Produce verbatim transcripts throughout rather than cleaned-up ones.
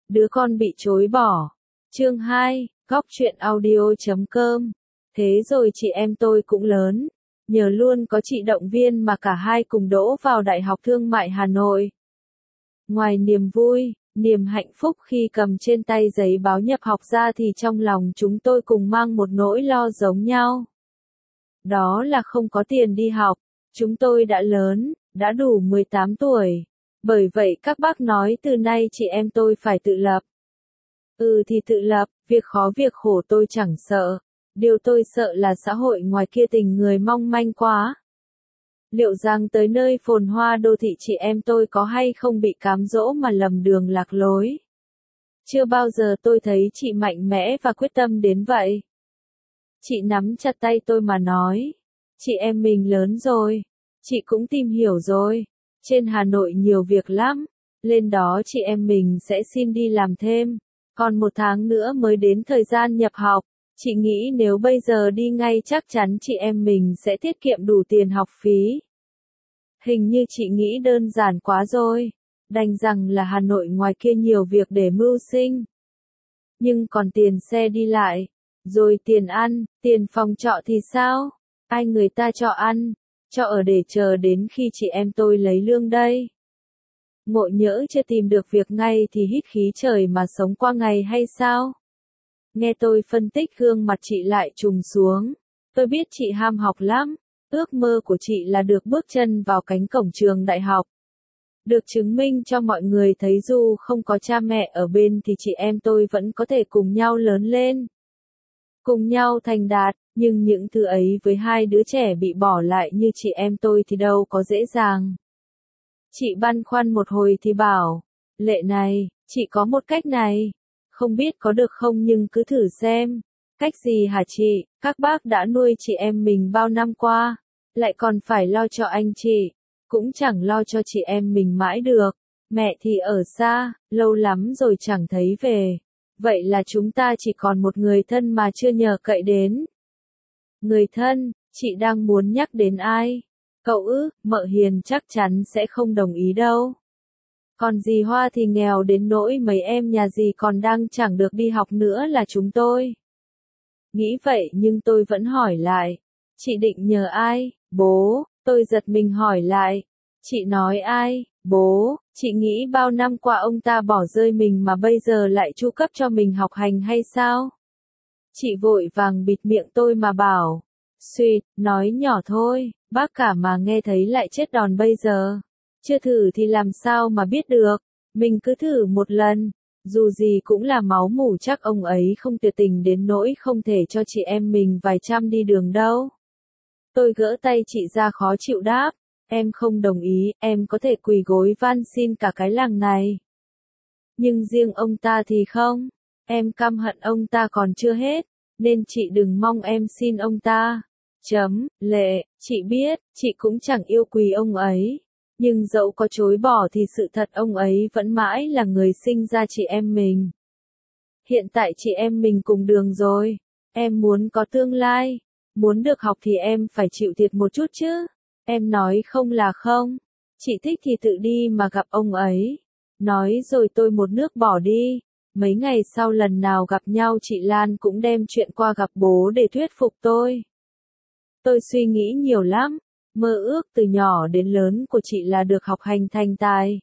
Đứa con bị chối bỏ. Chương hai, góc truyện audio chấm com. Thế rồi chị em tôi cũng lớn. Nhờ luôn có chị động viên mà cả hai cùng đỗ vào Đại học Thương mại Hà Nội. Ngoài niềm vui, niềm hạnh phúc khi cầm trên tay giấy báo nhập học ra thì trong lòng chúng tôi cùng mang một nỗi lo giống nhau. Đó là không có tiền đi học. Chúng tôi đã lớn, đã đủ mười tám tuổi. Bởi vậy các bác nói từ nay chị em tôi phải tự lập. Ừ thì tự lập, việc khó việc khổ tôi chẳng sợ. Điều tôi sợ là xã hội ngoài kia tình người mong manh quá. Liệu rằng tới nơi phồn hoa đô thị chị em tôi có hay không bị cám dỗ mà lầm đường lạc lối? Chưa bao giờ tôi thấy chị mạnh mẽ và quyết tâm đến vậy. Chị nắm chặt tay tôi mà nói. Chị em mình lớn rồi. Chị cũng tìm hiểu rồi. Trên Hà Nội nhiều việc lắm. Lên đó chị em mình sẽ xin đi làm thêm. Còn một tháng nữa mới đến thời gian nhập học. Chị nghĩ nếu bây giờ đi ngay chắc chắn chị em mình sẽ tiết kiệm đủ tiền học phí. Hình như chị nghĩ đơn giản quá rồi. Đành rằng là Hà Nội ngoài kia nhiều việc để mưu sinh. Nhưng còn tiền xe đi lại. Rồi tiền ăn, tiền phòng trọ thì sao? Ai người ta cho ăn, cho ở để chờ đến khi chị em tôi lấy lương đây? Ngộ nhỡ chưa tìm được việc ngay thì hít khí trời mà sống qua ngày hay sao? Nghe tôi phân tích gương mặt chị lại trùng xuống. Tôi biết chị ham học lắm. Ước mơ của chị là được bước chân vào cánh cổng trường đại học. Được chứng minh cho mọi người thấy dù không có cha mẹ ở bên thì chị em tôi vẫn có thể cùng nhau lớn lên. Cùng nhau thành đạt, nhưng những thứ ấy với hai đứa trẻ bị bỏ lại như chị em tôi thì đâu có dễ dàng. Chị băn khoăn một hồi thì bảo, Lệ này, chị có một cách này. Không biết có được không nhưng cứ thử xem. Cách gì hả chị? Các bác đã nuôi chị em mình bao năm qua. Lại còn phải lo cho anh chị. Cũng chẳng lo cho chị em mình mãi được. Mẹ thì ở xa, lâu lắm rồi chẳng thấy về. Vậy là chúng ta chỉ còn một người thân mà chưa nhờ cậy đến. Người thân, chị đang muốn nhắc đến ai? Cậu ư, mợ Hiền chắc chắn sẽ không đồng ý đâu. Còn dì Hoa thì nghèo đến nỗi mấy em nhà dì còn đang chẳng được đi học nữa là chúng tôi. Nghĩ vậy nhưng tôi vẫn hỏi lại. Chị định nhờ ai? Bố, tôi giật mình hỏi lại. Chị nói ai? Bố, chị nghĩ bao năm qua ông ta bỏ rơi mình mà bây giờ lại chu cấp cho mình học hành hay sao? Chị vội vàng bịt miệng tôi mà bảo. Xuyệt, nói nhỏ thôi, bác cả mà nghe thấy lại chết đòn bây giờ. Chưa thử thì làm sao mà biết được, mình cứ thử một lần. Dù gì cũng là máu mủ chắc ông ấy không tuyệt tình đến nỗi không thể cho chị em mình vài trăm đi đường đâu. Tôi gỡ tay chị ra khó chịu đáp. Em không đồng ý, em có thể quỳ gối van xin cả cái làng này. Nhưng riêng ông ta thì không. Em căm hận ông ta còn chưa hết, nên chị đừng mong em xin ông ta. Chấm, Lệ, chị biết, chị cũng chẳng yêu quý ông ấy. Nhưng dẫu có chối bỏ thì sự thật ông ấy vẫn mãi là người sinh ra chị em mình. Hiện tại chị em mình cùng đường rồi. Em muốn có tương lai. Muốn được học thì em phải chịu thiệt một chút chứ. Em nói không là không. Chị thích thì tự đi mà gặp ông ấy. Nói rồi tôi một nước bỏ đi. Mấy ngày sau lần nào gặp nhau chị Lan cũng đem chuyện qua gặp bố để thuyết phục tôi. Tôi suy nghĩ nhiều lắm. Mơ ước từ nhỏ đến lớn của chị là được học hành thành tài.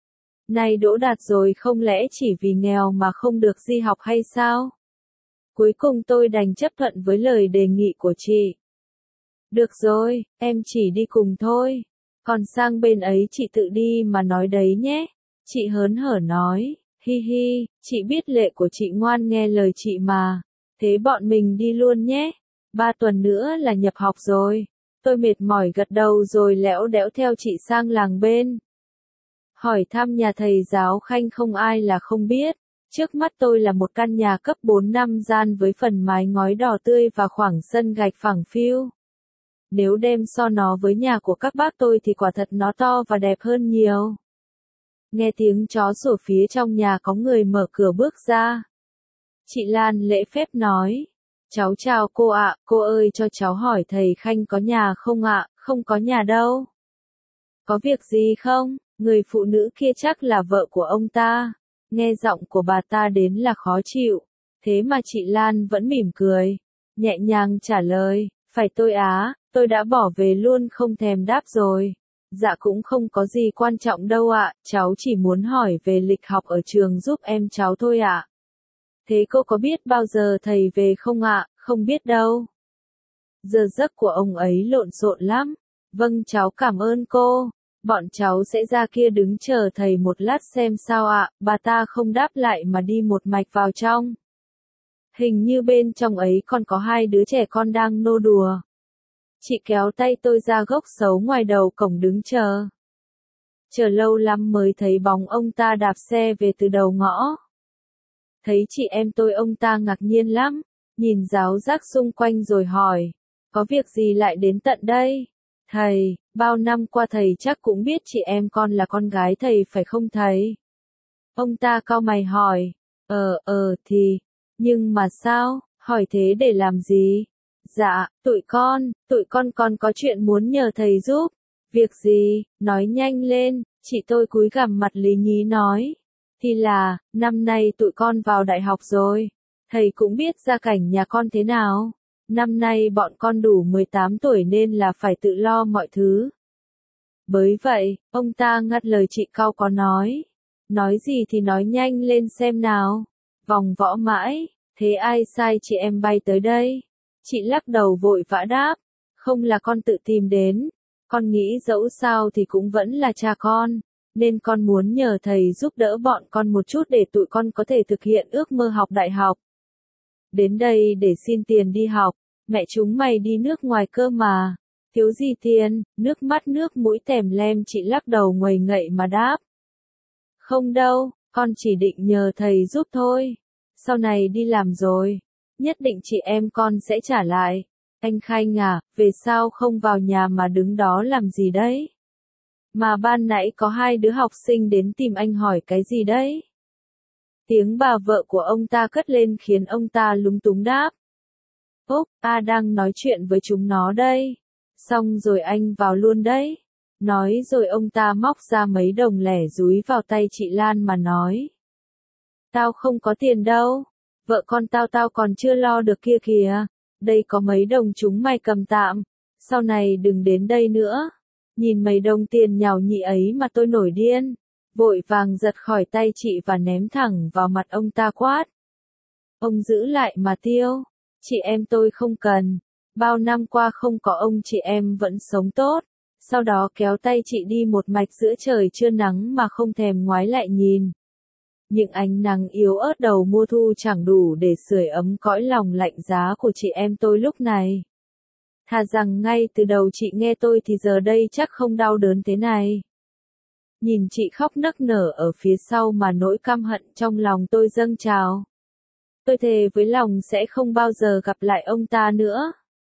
Nay đỗ đạt rồi không lẽ chỉ vì nghèo mà không được đi học hay sao? Cuối cùng tôi đành chấp thuận với lời đề nghị của chị. Được rồi, em chỉ đi cùng thôi. Còn sang bên ấy chị tự đi mà nói đấy nhé. Chị hớn hở nói, hi hi, chị biết Lệ của chị ngoan nghe lời chị mà. Thế bọn mình đi luôn nhé. Ba tuần nữa là nhập học rồi. Tôi mệt mỏi gật đầu rồi lẽo đẽo theo chị sang làng bên. Hỏi thăm nhà thầy giáo Khanh không ai là không biết. Trước mắt tôi là một căn nhà cấp bốn năm gian với phần mái ngói đỏ tươi và khoảng sân gạch phẳng phiu. Nếu đem so nó với nhà của các bác tôi thì quả thật nó to và đẹp hơn nhiều. Nghe tiếng chó sủa phía trong nhà có người mở cửa bước ra. Chị Lan lễ phép nói. Cháu chào cô ạ, cô ơi cho cháu hỏi thầy Khanh có nhà không ạ? Không có nhà đâu. Có việc gì không? Người phụ nữ kia chắc là vợ của ông ta. Nghe giọng của bà ta đến là khó chịu, thế mà chị Lan vẫn mỉm cười, nhẹ nhàng trả lời, phải tôi á, tôi đã bỏ về luôn không thèm đáp rồi. Dạ cũng không có gì quan trọng đâu ạ, cháu chỉ muốn hỏi về lịch học ở trường giúp em cháu thôi ạ. Thế cô có biết bao giờ thầy về không ạ? Không biết đâu. Giờ giấc của ông ấy lộn xộn lắm. Vâng cháu cảm ơn cô. Bọn cháu sẽ ra kia đứng chờ thầy một lát xem sao ạ. Bà ta không đáp lại mà đi một mạch vào trong. Hình như bên trong ấy còn có hai đứa trẻ con đang nô đùa. Chị kéo tay tôi ra gốc xấu ngoài đầu cổng đứng chờ. Chờ lâu lắm mới thấy bóng ông ta đạp xe về từ đầu ngõ. Thấy chị em tôi ông ta ngạc nhiên lắm, nhìn ráo rác xung quanh rồi hỏi, có việc gì lại đến tận đây? Thầy, bao năm qua thầy chắc cũng biết chị em con là con gái thầy phải không thầy? Ông ta cau mày hỏi, ờ ờ thì, nhưng mà sao, hỏi thế để làm gì? Dạ, tụi con, tụi con còn có chuyện muốn nhờ thầy giúp. Việc gì, nói nhanh lên, chị tôi cúi gằm mặt lý nhí nói. Thì là, năm nay tụi con vào đại học rồi. Thầy cũng biết gia cảnh nhà con thế nào. Năm nay bọn con đủ mười tám tuổi nên là phải tự lo mọi thứ. Bởi vậy, ông ta ngắt lời chị cau có nói. Nói gì thì nói nhanh lên xem nào. Vòng võ mãi, thế ai sai chị em bay tới đây? Chị lắc đầu vội vã đáp. Không là con tự tìm đến. Con nghĩ dẫu sao thì cũng vẫn là cha con. Nên con muốn nhờ thầy giúp đỡ bọn con một chút để tụi con có thể thực hiện ước mơ học đại học. Đến đây để xin tiền đi học, mẹ chúng mày đi nước ngoài cơ mà. Thiếu gì tiền, nước mắt nước mũi tèm lem chị lắc đầu nguầy ngậy mà đáp. Không đâu, con chỉ định nhờ thầy giúp thôi. Sau này đi làm rồi, nhất định chị em con sẽ trả lại. Anh Khanh à, về sao không vào nhà mà đứng đó làm gì đấy? Mà ban nãy có hai đứa học sinh đến tìm anh hỏi cái gì đấy? Tiếng bà vợ của ông ta cất lên khiến ông ta lúng túng đáp. Úc, ta đang nói chuyện với chúng nó đây. Xong rồi anh vào luôn đấy. Nói rồi ông ta móc ra mấy đồng lẻ dúi vào tay chị Lan mà nói. Tao không có tiền đâu. Vợ con tao tao còn chưa lo được kia kìa. Đây có mấy đồng chúng mày cầm tạm. Sau này đừng đến đây nữa. Nhìn mấy đồng tiền nhào nhị ấy mà tôi nổi điên. Vội vàng giật khỏi tay chị và ném thẳng vào mặt ông ta quát. Ông giữ lại mà tiêu. Chị em tôi không cần. Bao năm qua không có ông chị em vẫn sống tốt. Sau đó kéo tay chị đi một mạch giữa trời trưa nắng mà không thèm ngoái lại nhìn. Những ánh nắng yếu ớt đầu mùa thu chẳng đủ để sưởi ấm cõi lòng lạnh giá của chị em tôi lúc này. Thà rằng ngay từ đầu chị nghe tôi thì giờ đây chắc không đau đớn thế này. Nhìn chị khóc nức nở ở phía sau mà nỗi căm hận trong lòng tôi dâng trào. Tôi thề với lòng sẽ không bao giờ gặp lại ông ta nữa.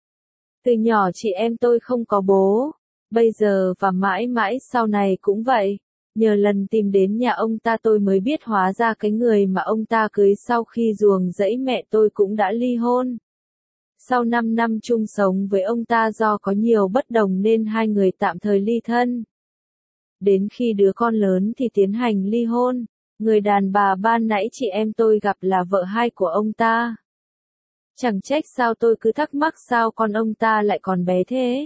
Từ nhỏ chị em tôi không có bố. Bây giờ và mãi mãi sau này cũng vậy. Nhờ lần tìm đến nhà ông ta tôi mới biết hóa ra cái người mà ông ta cưới sau khi ruồng rẫy mẹ tôi cũng đã ly hôn. Sau năm năm chung sống với ông ta do có nhiều bất đồng nên hai người tạm thời ly thân. Đến khi đứa con lớn thì tiến hành ly hôn. Người đàn bà ban nãy chị em tôi gặp là vợ hai của ông ta. Chẳng trách sao tôi cứ thắc mắc sao con ông ta lại còn bé thế.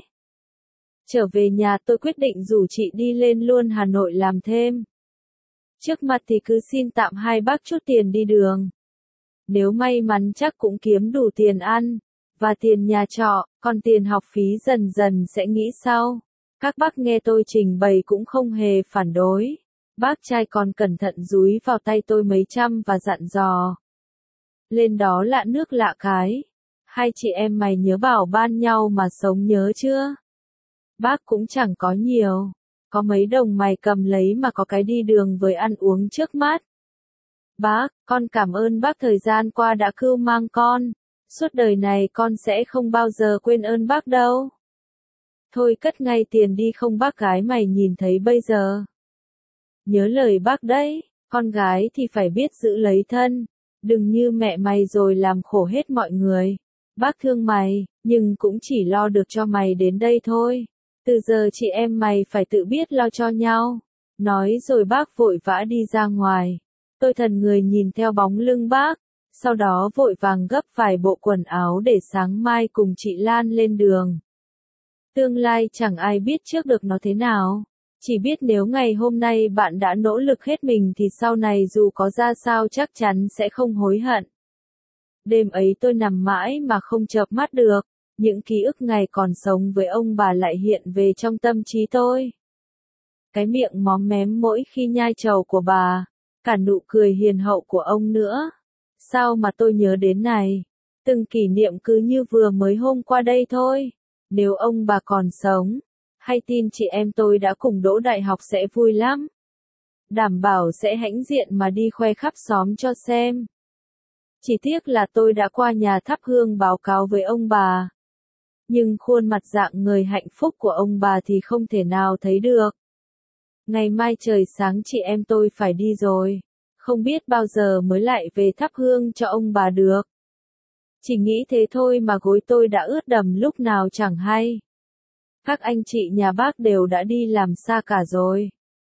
Trở về nhà tôi quyết định rủ chị đi lên luôn Hà Nội làm thêm. Trước mặt thì cứ xin tạm hai bác chút tiền đi đường. Nếu may mắn chắc cũng kiếm đủ tiền ăn, và tiền nhà trọ, còn tiền học phí dần dần sẽ nghĩ sau. Các bác nghe tôi trình bày cũng không hề phản đối. Bác trai còn cẩn thận dúi vào tay tôi mấy trăm và dặn dò. Lên đó lạ nước lạ cái. Hai chị em mày nhớ bảo ban nhau mà sống nhớ chưa? Bác cũng chẳng có nhiều. Có mấy đồng mày cầm lấy mà có cái đi đường với ăn uống trước mắt. Bác, con cảm ơn bác thời gian qua đã cưu mang con. Suốt đời này con sẽ không bao giờ quên ơn bác đâu. Thôi cất ngay tiền đi không bác gái mày nhìn thấy bây giờ. Nhớ lời bác đấy, con gái thì phải biết giữ lấy thân. Đừng như mẹ mày rồi làm khổ hết mọi người. Bác thương mày, nhưng cũng chỉ lo được cho mày đến đây thôi. Từ giờ chị em mày phải tự biết lo cho nhau. Nói rồi bác vội vã đi ra ngoài. Tôi thần người nhìn theo bóng lưng bác, sau đó vội vàng gấp vài bộ quần áo để sáng mai cùng chị Lan lên đường. Tương lai chẳng ai biết trước được nó thế nào. Chỉ biết nếu ngày hôm nay bạn đã nỗ lực hết mình thì sau này dù có ra sao chắc chắn sẽ không hối hận. Đêm ấy tôi nằm mãi mà không chợp mắt được, những ký ức ngày còn sống với ông bà lại hiện về trong tâm trí tôi. Cái miệng móm mém mỗi khi nhai trầu của bà, cả nụ cười hiền hậu của ông nữa. Sao mà tôi nhớ đến này? Từng kỷ niệm cứ như vừa mới hôm qua đây thôi. Nếu ông bà còn sống, hay tin chị em tôi đã cùng đỗ đại học sẽ vui lắm. Đảm bảo sẽ hãnh diện mà đi khoe khắp xóm cho xem. Chỉ tiếc là tôi đã qua nhà thắp hương báo cáo với ông bà. Nhưng khuôn mặt dạng người hạnh phúc của ông bà thì không thể nào thấy được. Ngày mai trời sáng chị em tôi phải đi rồi. Không biết bao giờ mới lại về thắp hương cho ông bà được. Chỉ nghĩ thế thôi mà gối tôi đã ướt đầm lúc nào chẳng hay. Các anh chị nhà bác đều đã đi làm xa cả rồi.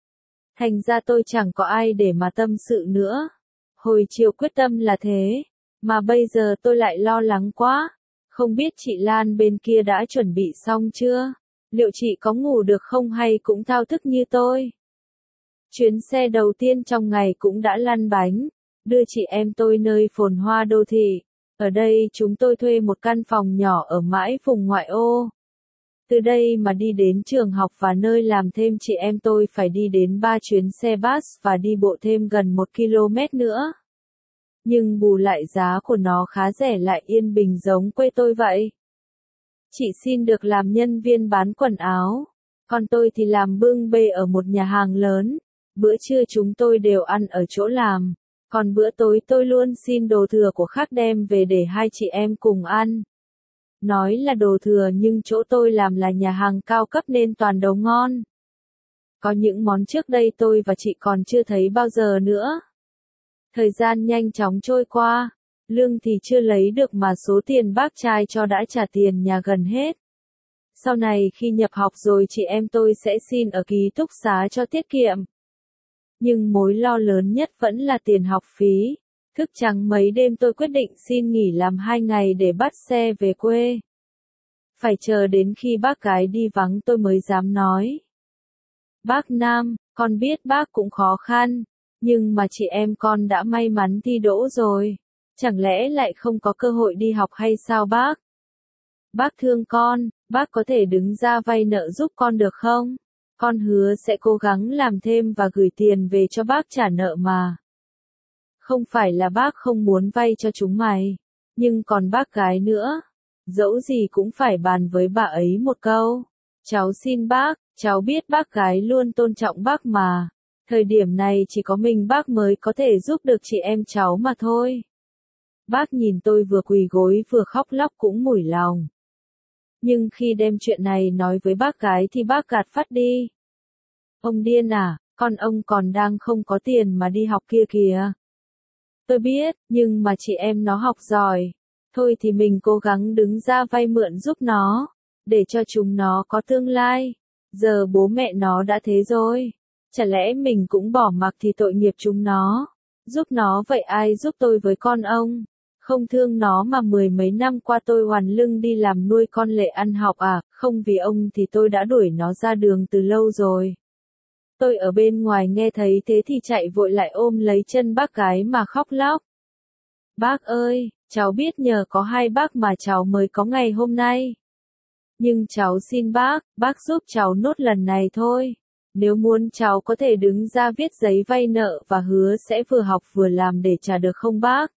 Thành ra tôi chẳng có ai để mà tâm sự nữa. Hồi chiều quyết tâm là thế, mà bây giờ tôi lại lo lắng quá. Không biết chị Lan bên kia đã chuẩn bị xong chưa? Liệu chị có ngủ được không hay cũng thao thức như tôi? Chuyến xe đầu tiên trong ngày cũng đã lăn bánh, đưa chị em tôi nơi phồn hoa đô thị. Ở đây chúng tôi thuê một căn phòng nhỏ ở mãi vùng ngoại ô. Từ đây mà đi đến trường học và nơi làm thêm chị em tôi phải đi đến ba chuyến xe bus và đi bộ thêm gần một ki lô mét nữa. Nhưng bù lại giá của nó khá rẻ lại yên bình giống quê tôi vậy. Chị xin được làm nhân viên bán quần áo, còn tôi thì làm bưng bê ở một nhà hàng lớn. Bữa trưa chúng tôi đều ăn ở chỗ làm, còn bữa tối tôi luôn xin đồ thừa của khác đem về để hai chị em cùng ăn. Nói là đồ thừa nhưng chỗ tôi làm là nhà hàng cao cấp nên toàn đồ ngon. Có những món trước đây tôi và chị còn chưa thấy bao giờ nữa. Thời gian nhanh chóng trôi qua, lương thì chưa lấy được mà số tiền bác trai cho đã trả tiền nhà gần hết. Sau này khi nhập học rồi chị em tôi sẽ xin ở ký túc xá cho tiết kiệm. Nhưng mối lo lớn nhất vẫn là tiền học phí. Thức trắng mấy đêm tôi quyết định xin nghỉ làm hai ngày để bắt xe về quê. Phải chờ đến khi bác gái đi vắng tôi mới dám nói. Bác Nam, con biết bác cũng khó khăn, nhưng mà chị em con đã may mắn thi đỗ rồi. Chẳng lẽ lại không có cơ hội đi học hay sao bác? Bác thương con, bác có thể đứng ra vay nợ giúp con được không? Con hứa sẽ cố gắng làm thêm và gửi tiền về cho bác trả nợ mà. Không phải là bác không muốn vay cho chúng mày, nhưng còn bác gái nữa. Dẫu gì cũng phải bàn với bà ấy một câu. Cháu xin bác, cháu biết bác gái luôn tôn trọng bác mà. Thời điểm này chỉ có mình bác mới có thể giúp được chị em cháu mà thôi. Bác nhìn tôi vừa quỳ gối vừa khóc lóc cũng mủi lòng. Nhưng khi đem chuyện này nói với bác gái thì bác gạt phắt đi. Ông điên à, con ông còn đang không có tiền mà đi học kia kìa. Tôi biết, nhưng mà chị em nó học giỏi. Thôi thì mình cố gắng đứng ra vay mượn giúp nó, để cho chúng nó có tương lai. Giờ bố mẹ nó đã thế rồi. Chả lẽ mình cũng bỏ mặc thì tội nghiệp chúng nó. Giúp nó vậy ai giúp tôi với con ông? Không thương nó mà mười mấy năm qua tôi hoàn lưng đi làm nuôi con Lệ ăn học à, không vì ông thì tôi đã đuổi nó ra đường từ lâu rồi. Tôi ở bên ngoài nghe thấy thế thì chạy vội lại ôm lấy chân bác gái mà khóc lóc. Bác ơi, cháu biết nhờ có hai bác mà cháu mới có ngày hôm nay. Nhưng cháu xin bác, bác giúp cháu nốt lần này thôi. Nếu muốn cháu có thể đứng ra viết giấy vay nợ và hứa sẽ vừa học vừa làm để trả được không bác?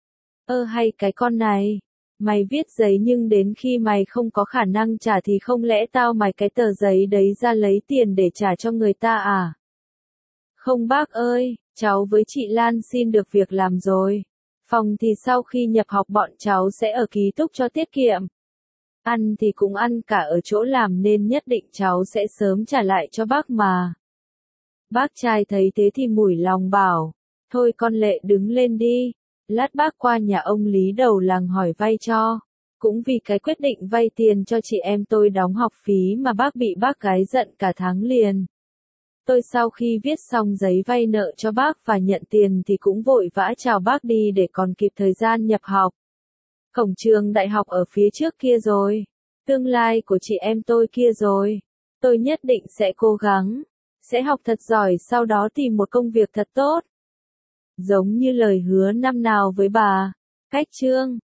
Ơ hay cái con này, mày viết giấy nhưng đến khi mày không có khả năng trả thì không lẽ tao mày cái tờ giấy đấy ra lấy tiền để trả cho người ta à? Không bác ơi, cháu với chị Lan xin được việc làm rồi. Phòng thì sau khi nhập học bọn cháu sẽ ở ký túc cho tiết kiệm. Ăn thì cũng ăn cả ở chỗ làm nên nhất định cháu sẽ sớm trả lại cho bác mà. Bác trai thấy thế thì mủi lòng bảo, thôi con Lệ đứng lên đi. Lát bác qua nhà ông Lý đầu làng hỏi vay cho. Cũng vì cái quyết định vay tiền cho chị em tôi đóng học phí mà bác bị bác gái giận cả tháng liền. Tôi sau khi viết xong giấy vay nợ cho bác và nhận tiền thì cũng vội vã chào bác đi để còn kịp thời gian nhập học. Cổng trường đại học ở phía trước kia rồi. Tương lai của chị em tôi kia rồi. Tôi nhất định sẽ cố gắng. Sẽ học thật giỏi sau đó tìm một công việc thật tốt. Giống như lời hứa năm nào với bà. Cách chương